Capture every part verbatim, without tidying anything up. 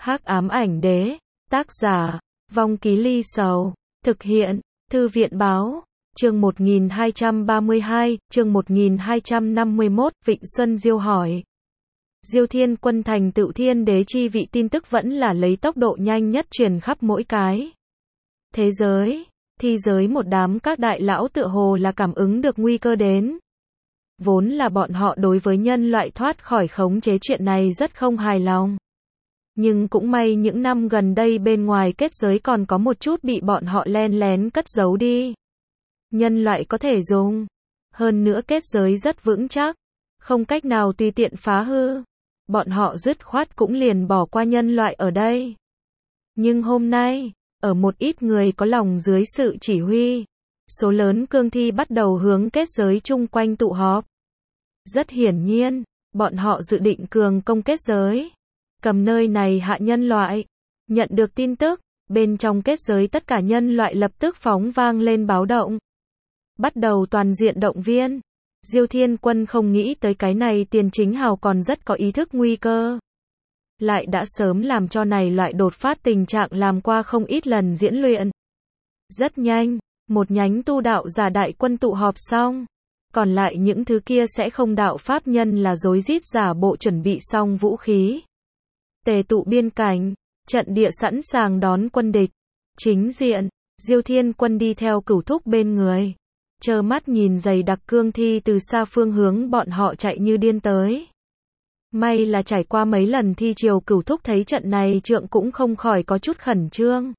Hắc ám ảnh đế, tác giả, Vong Ký Ly Sầu, thực hiện, Thư viện báo, chương một nghìn hai trăm ba mươi hai, chương một nghìn hai trăm năm mươi mốt, Vịnh Xuân Diêu hỏi. Diêu Thiên Quân thành tựu thiên đế chi vị tin tức vẫn là lấy tốc độ nhanh nhất truyền khắp mỗi cái thế giới, thi giới một đám các đại lão tựa hồ là cảm ứng được nguy cơ đến. Vốn là bọn họ đối với nhân loại thoát khỏi khống chế chuyện này rất không hài lòng. Nhưng cũng may những năm gần đây bên ngoài kết giới còn có một chút bị bọn họ len lén cất giấu đi. Nhân loại có thể dùng. Hơn nữa kết giới rất vững chắc, không cách nào tùy tiện phá hư. Bọn họ dứt khoát cũng liền bỏ qua nhân loại ở đây. Nhưng hôm nay, ở một ít người có lòng dưới sự chỉ huy, số lớn cương thi bắt đầu hướng kết giới chung quanh tụ họp. Rất hiển nhiên, bọn họ dự định cường công kết giới, cầm nơi này hạ nhân loại. Nhận được tin tức, bên trong kết giới tất cả nhân loại lập tức phóng vang lên báo động. Bắt đầu toàn diện động viên. Diêu Thiên Quân không nghĩ tới cái này Tiền Chính Hào còn rất có ý thức nguy cơ. Lại đã sớm làm cho này loại đột phát tình trạng làm qua không ít lần diễn luyện. Rất nhanh, một nhánh tu đạo giả đại quân tụ họp xong. Còn lại những thứ kia sẽ không đạo pháp nhân là rối rít giả bộ chuẩn bị xong vũ khí. Tề tụ biên cảnh, trận địa sẵn sàng đón quân địch. Chính diện, Diêu Thiên Quân đi theo Cửu Thúc bên người. Trơ mắt nhìn dày đặc cương thi từ xa phương hướng bọn họ chạy như điên tới. May là trải qua mấy lần thi triều Cửu Thúc thấy trận này trượng cũng không khỏi có chút khẩn trương.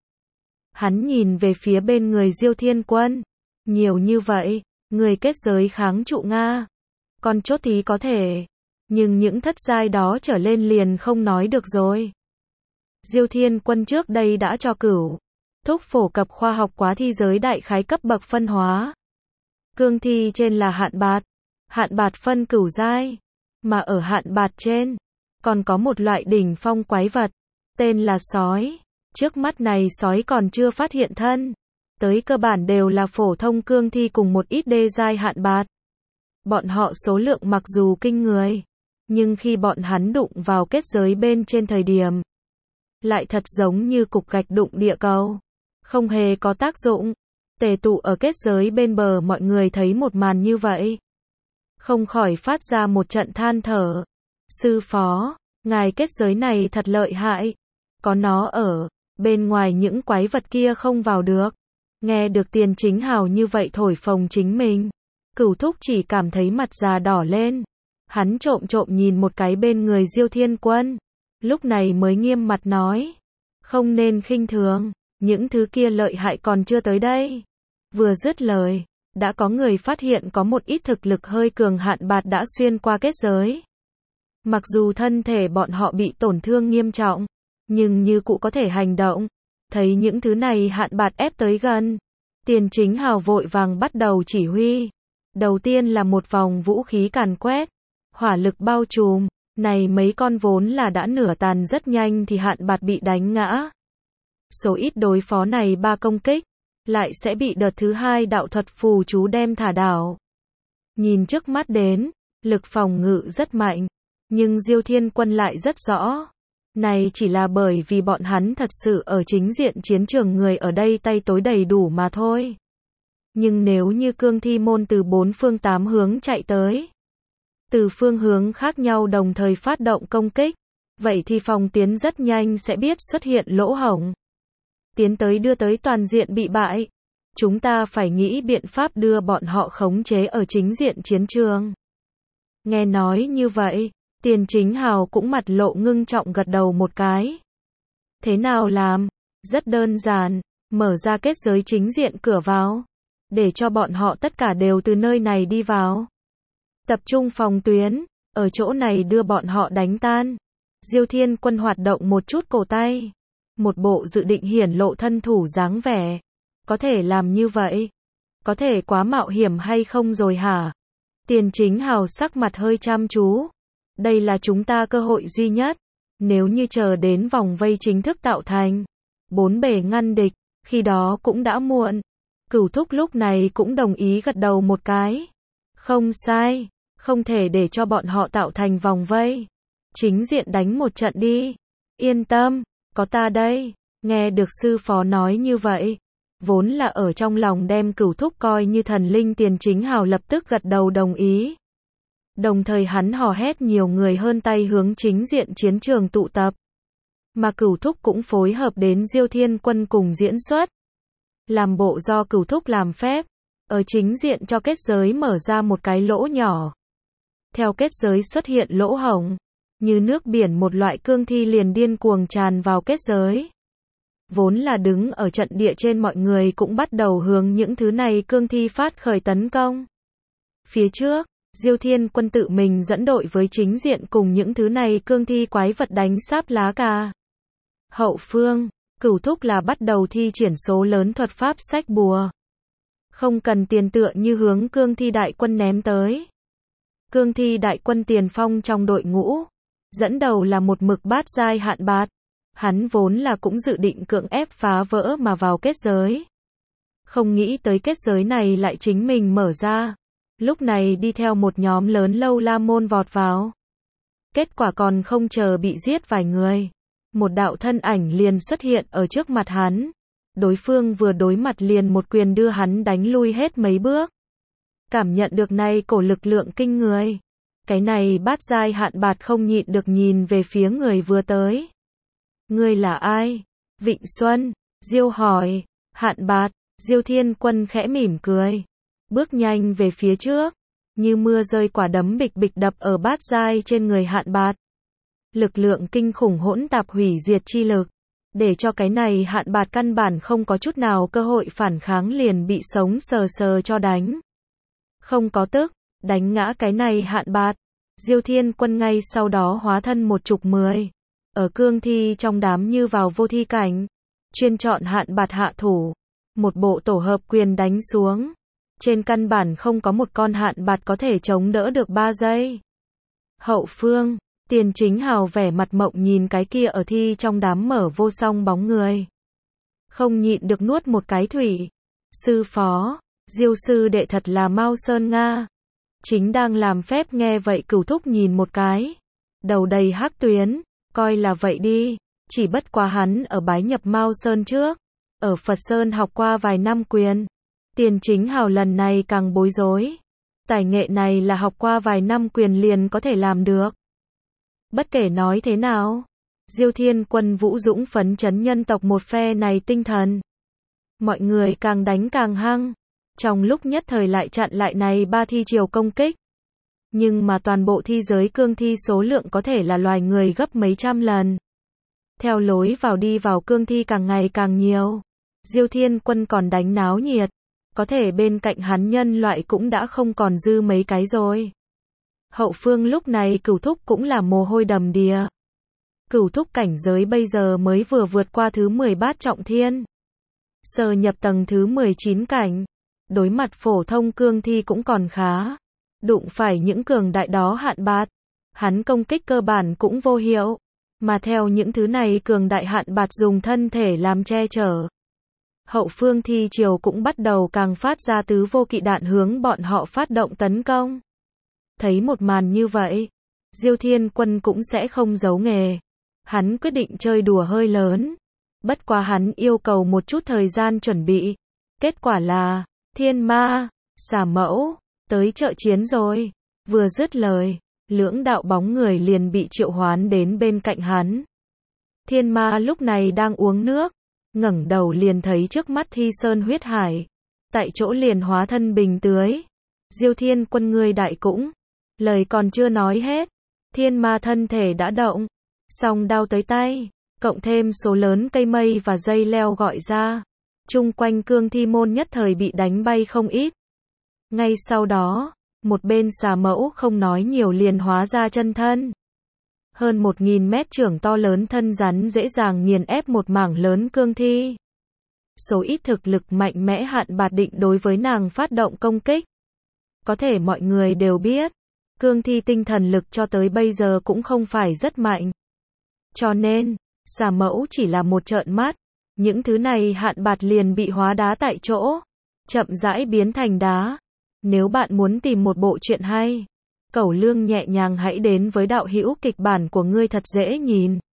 Hắn nhìn về phía bên người Diêu Thiên Quân. Nhiều như vậy, người kết giới kháng trụ Nga. Còn chốt thì có thể. Nhưng những thất giai đó trở lên liền không nói được rồi. Diêu Thiên Quân trước đây đã cho Cửu Thúc phổ cập khoa học quá thi giới đại khái cấp bậc phân hóa. Cương thi trên là hạn bạt. Hạn bạt phân cửu giai. Mà ở hạn bạt trên, còn có một loại đỉnh phong quái vật. Tên là sói. Trước mắt này sói còn chưa phát hiện thân. Tới cơ bản đều là phổ thông cương thi cùng một ít đê giai hạn bạt. Bọn họ số lượng mặc dù kinh người. Nhưng khi bọn hắn đụng vào kết giới bên trên thời điểm. Lại thật giống như cục gạch đụng địa cầu. Không hề có tác dụng. Tề tụ ở kết giới bên bờ mọi người thấy một màn như vậy. Không khỏi phát ra một trận than thở. Sư phó, ngài kết giới này thật lợi hại. Có nó ở, bên ngoài những quái vật kia không vào được. Nghe được Tiền Chính Hào như vậy thổi phồng chính mình. Cửu Thúc chỉ cảm thấy mặt già đỏ lên. Hắn trộm trộm nhìn một cái bên người Diêu Thiên Quân. Lúc này mới nghiêm mặt nói. Không nên khinh thường, những thứ kia lợi hại còn chưa tới đây. Vừa dứt lời, đã có người phát hiện có một ít thực lực hơi cường hạn bạt đã xuyên qua kết giới. Mặc dù thân thể bọn họ bị tổn thương nghiêm trọng, nhưng như cụ có thể hành động. Thấy những thứ này hạn bạt ép tới gần. Tiền Chính Hào vội vàng bắt đầu chỉ huy. Đầu tiên là một vòng vũ khí càn quét. Hỏa lực bao trùm. Này mấy con vốn là đã nửa tàn rất nhanh thì hạn bạt bị đánh ngã. Số ít đối phó này ba công kích. Lại sẽ bị đợt thứ hai đạo thuật phù chú đem thả đảo. Nhìn trước mắt đến, lực phòng ngự rất mạnh. Nhưng Diêu Thiên Quân lại rất rõ. Này chỉ là bởi vì bọn hắn thật sự ở chính diện chiến trường người ở đây tay tối đầy đủ mà thôi. Nhưng nếu như cương thi môn từ bốn phương tám hướng chạy tới. Từ phương hướng khác nhau đồng thời phát động công kích. Vậy thì phòng tiến rất nhanh sẽ biết xuất hiện lỗ hổng. Tiến tới đưa tới toàn diện bị bại. Chúng ta phải nghĩ biện pháp đưa bọn họ khống chế ở chính diện chiến trường. Nghe nói như vậy, Tiền Chính Hào cũng mặt lộ ngưng trọng gật đầu một cái. Thế nào làm? Rất đơn giản, mở ra kết giới chính diện cửa vào. Để cho bọn họ tất cả đều từ nơi này đi vào. Tập trung phòng tuyến, ở chỗ này đưa bọn họ đánh tan. Diêu Thiên Quân hoạt động một chút cổ tay. Một bộ dự định hiển lộ thân thủ dáng vẻ. Có thể làm như vậy. Có thể quá mạo hiểm hay không rồi hả? Tiền Chính Hào sắc mặt hơi chăm chú. Đây là chúng ta cơ hội duy nhất. Nếu như chờ đến vòng vây chính thức tạo thành. Bốn bề ngăn địch. Khi đó cũng đã muộn. Cửu Thúc lúc này cũng đồng ý gật đầu một cái. Không sai. Không thể để cho bọn họ tạo thành vòng vây. Chính diện đánh một trận đi. Yên tâm. có ta đây. Nghe được sư phó nói như vậy, vốn là ở trong lòng đem Cửu Thúc coi như thần linh Tiền Chính Hào lập tức gật đầu đồng ý. Đồng thời hắn hò hét nhiều người hơn tay hướng chính diện chiến trường tụ tập. Mà Cửu Thúc cũng phối hợp đến Diêu Thiên Quân cùng diễn xuất. Làm bộ do Cửu Thúc làm phép, ở chính diện cho kết giới mở ra một cái lỗ nhỏ. Theo kết giới xuất hiện lỗ hổng, như nước biển một loại cương thi liền điên cuồng tràn vào kết giới. Vốn là đứng ở trận địa trên mọi người cũng bắt đầu hướng những thứ này cương thi phát khởi tấn công. Phía trước, Diêu Thiên Quân tự mình dẫn đội với chính diện cùng những thứ này cương thi quái vật đánh sáp lá cà. Hậu phương, Cửu Thúc là bắt đầu thi triển số lớn thuật pháp sách bùa. Không cần tiền tựa như hướng cương thi đại quân ném tới. Cương thi đại quân tiền phong trong đội ngũ, dẫn đầu là một mực bát giai hạn bạt. Hắn vốn là cũng dự định cưỡng ép phá vỡ mà vào kết giới. Không nghĩ tới kết giới này lại chính mình mở ra. Lúc này đi theo một nhóm lớn lâu la môn vọt vào. Kết quả còn không chờ bị giết vài người. Một đạo thân ảnh liền xuất hiện ở trước mặt hắn. Đối phương vừa đối mặt liền một quyền đưa hắn đánh lui hết mấy bước. Cảm nhận được này cổ lực lượng kinh người. Cái này bát giai hạn bạt không nhịn được nhìn về phía người vừa tới. Ngươi là ai? Vịnh Xuân, Diêu hỏi. Hạn bạt, Diêu Thiên Quân khẽ mỉm cười. Bước nhanh về phía trước. Như mưa rơi quả đấm bịch bịch đập ở bát giai trên người hạn bạt. Lực lượng kinh khủng hỗn tạp hủy diệt chi lực. Để cho cái này hạn bạt căn bản không có chút nào cơ hội phản kháng liền bị sống sờ sờ cho đánh. Không có tức, đánh ngã cái này hạn bạt. Diêu Thiên Quân ngay sau đó hóa thân một chục mười. Ở cương thi trong đám như vào vô thi cảnh. Chuyên chọn hạn bạt hạ thủ. Một bộ tổ hợp quyền đánh xuống. Trên căn bản không có một con hạn bạt có thể chống đỡ được ba giây. Hậu phương, Tiền Chính Hào vẻ mặt mộng nhìn cái kia ở thi trong đám mở vô song bóng người. Không nhịn được nuốt một cái thủy. Sư phó, Diêu sư đệ thật là Mao Sơn Nga. Chính đang làm phép nghe vậy Cửu Thúc nhìn một cái. Đầu đầy hắc tuyến, coi là vậy đi. Chỉ bất quá hắn ở bái nhập Mao Sơn trước. Ở Phật Sơn học qua vài năm quyền. Tiền Chính Hào lần này càng bối rối. Tài nghệ này là học qua vài năm quyền liền có thể làm được. Bất kể nói thế nào, Diêu Thiên Quân vũ dũng phấn chấn nhân tộc một phe này tinh thần. Mọi người càng đánh càng hăng. Trong lúc nhất thời lại chặn lại này ba thi triều công kích. Nhưng mà toàn bộ thi giới cương thi số lượng có thể là loài người gấp mấy trăm lần. Theo lối vào đi vào cương thi càng ngày càng nhiều. Diêu Thiên Quân còn đánh náo nhiệt. Có thể bên cạnh hắn nhân loại cũng đã không còn dư mấy cái rồi. Hậu phương lúc này Cửu Thúc cũng là mồ hôi đầm đìa. Cửu Thúc cảnh giới bây giờ mới vừa vượt qua thứ mười bát trọng thiên. Sờ nhập tầng thứ mười chín cảnh. Đối mặt phổ thông cương thi cũng còn khá. Đụng phải những cường đại đó hạn bạt. Hắn công kích cơ bản cũng vô hiệu. Mà theo những thứ này cường đại hạn bạt dùng thân thể làm che chở. Hậu phương thi triều cũng bắt đầu càng phát ra tứ vô kỵ đạn hướng bọn họ phát động tấn công. Thấy một màn như vậy, Diêu Thiên Quân cũng sẽ không giấu nghề. Hắn quyết định chơi đùa hơi lớn. Bất quá hắn yêu cầu một chút thời gian chuẩn bị. Kết quả là, thiên ma, xà mẫu, tới trợ chiến rồi. Vừa dứt lời, lưỡng đạo bóng người liền bị triệu hoán đến bên cạnh hắn. Thiên ma lúc này đang uống nước. Ngẩng đầu liền thấy trước mắt thi sơn huyết hải. Tại chỗ liền hóa thân bình tưới. Diêu Thiên Quân ngươi đại cũng. Lời còn chưa nói hết. Thiên ma thân thể đã động. Song đao tới tay. Cộng thêm số lớn cây mây và dây leo gọi ra. Chung quanh cương thi môn nhất thời bị đánh bay không ít. Ngay sau đó, một bên xà mẫu không nói nhiều liền hóa ra chân thân. Hơn một nghìn mét trưởng to lớn thân rắn dễ dàng nghiền ép một mảng lớn cương thi. Số ít thực lực mạnh mẽ hạn bạt định đối với nàng phát động công kích. Có thể mọi người đều biết, cương thi tinh thần lực cho tới bây giờ cũng không phải rất mạnh. Cho nên, xà mẫu chỉ là một trợn mắt. Những thứ này hạn bạt liền bị hóa đá tại chỗ. Chậm rãi biến thành đá. Nếu bạn muốn tìm một bộ truyện hay, Cẩu Lương nhẹ nhàng hãy đến với đạo hữu kịch bản của ngươi thật dễ nhìn.